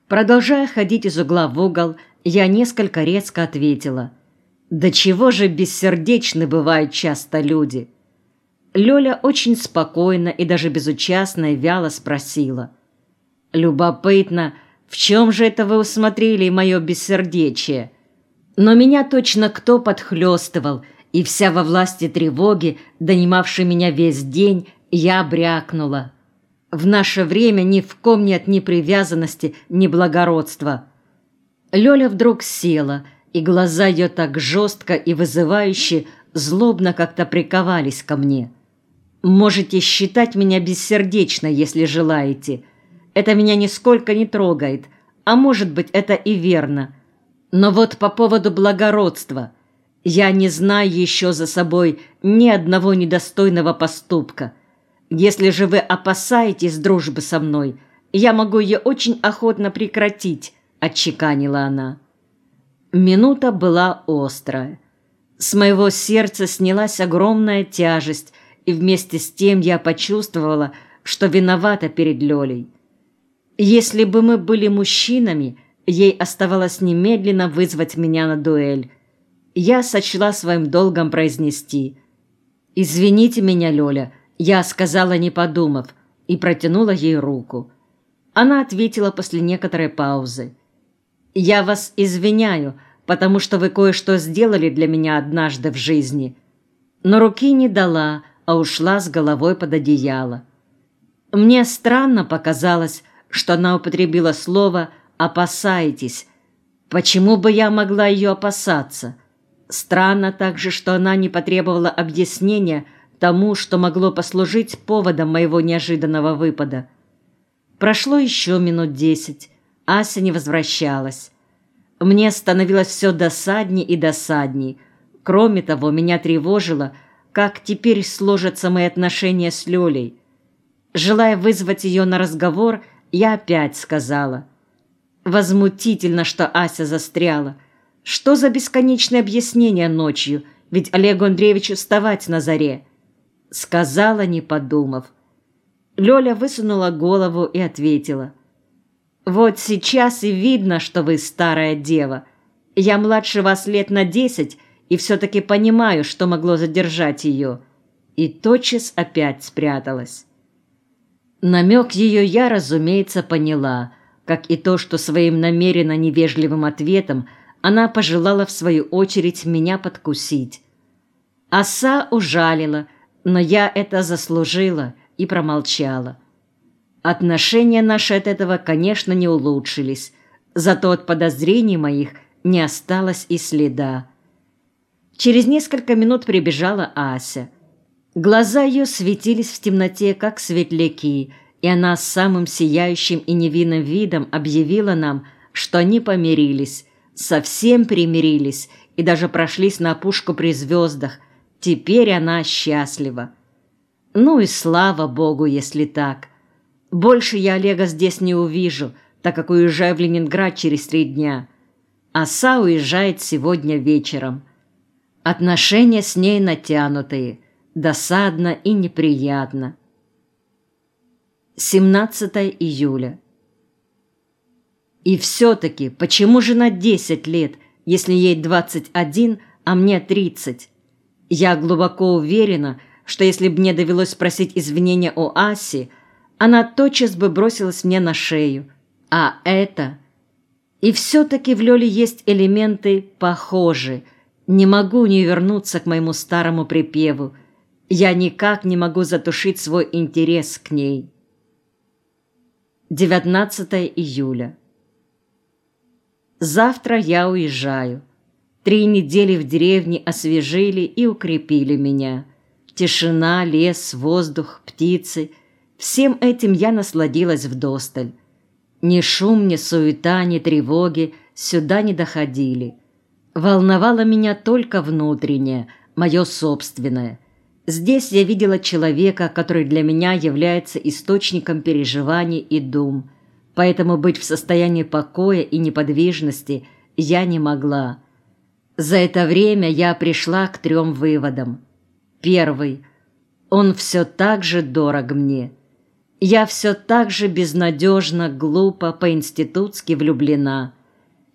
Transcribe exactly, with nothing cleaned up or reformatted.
Продолжая ходить из угла в угол, я несколько резко ответила: «Да чего же бессердечны бывают часто люди?» Лёля очень спокойно и даже безучастно и вяло спросила: «Любопытно, в чем же это вы усмотрели мое бессердечие?» Но меня точно кто подхлёстывал, и вся во власти тревоги, донимавшей меня весь день, я брякнула: «В наше время ни в ком нет ни привязанности, ни благородства». Лёля вдруг села, и глаза ее так жестко и вызывающе, злобно как-то приковались ко мне. «Можете считать меня бессердечной, если желаете. Это меня нисколько не трогает, а может быть, это и верно. Но вот по поводу благородства. Я не знаю еще за собой ни одного недостойного поступка. Если же вы опасаетесь дружбы со мной, я могу ее очень охотно прекратить», — отчеканила она. Минута была острая. С моего сердца снялась огромная тяжесть, и вместе с тем я почувствовала, что виновата перед Лёлей. Если бы мы были мужчинами, ей оставалось немедленно вызвать меня на дуэль. Я сочла своим долгом произнести: «Извините меня, Лёля», я сказала, не подумав, и протянула ей руку. Она ответила после некоторой паузы: «Я вас извиняю, потому что вы кое-что сделали для меня однажды в жизни». Но руки не дала, а ушла с головой под одеяло. Мне странно показалось, что она употребила слово «опасаетесь». Почему бы я могла ее опасаться? Странно также, что она не потребовала объяснения тому, что могло послужить поводом моего неожиданного выпада. Прошло еще минут десять. Ася не возвращалась. Мне становилось все досадней и досадней. Кроме того, меня тревожило, как теперь сложатся мои отношения с Лёлей. Желая вызвать ее на разговор, я опять сказала: «Возмутительно, что Ася застряла. Что за бесконечное объяснение ночью, ведь Олегу Андреевичу вставать на заре?» Сказала, не подумав. Лёля высунула голову и ответила: «Вот сейчас и видно, что вы старая дева. Я младше вас лет на десять и все-таки понимаю, что могло задержать ее». И тотчас опять спряталась. Намек ее я, разумеется, поняла, как и то, что своим намеренно невежливым ответом она пожелала в свою очередь меня подкусить. Оса ужалила, но я это заслужила и промолчала. Отношения наши от этого, конечно, не улучшились, зато от подозрений моих не осталось и следа. Через несколько минут прибежала Ася. Глаза ее светились в темноте, как светляки, и она с самым сияющим и невинным видом объявила нам, что они помирились, совсем примирились и даже прошлись на опушку при звездах. Теперь она счастлива. Ну и слава Богу, если так. Больше я Олега здесь не увижу, так как уезжаю в Ленинград через три дня. Оса уезжает сегодня вечером. Отношения с ней натянутые, досадно и неприятно. семнадцатое июля. И все-таки, почему же на десять лет, если ей двадцать один, а мне тридцать? Я глубоко уверена, что если бы мне довелось спросить извинения у Аси, она тотчас бы бросилась мне на шею. А это... И все-таки в Лёле есть элементы похожие. Не могу не вернуться к моему старому припеву. Я никак не могу затушить свой интерес к ней. девятнадцатое июля. Завтра я уезжаю. Три недели в деревне освежили и укрепили меня. Тишина, лес, воздух, птицы — всем этим я насладилась вдосталь. Ни шум, ни суета, ни тревоги сюда не доходили. Волновало меня только внутреннее, мое собственное. Здесь я видела человека, который для меня является источником переживаний и дум, поэтому быть в состоянии покоя и неподвижности я не могла. За это время я пришла к трем выводам. Первый. Он все так же дорог мне. Я все так же безнадежно, глупо, по-институтски влюблена.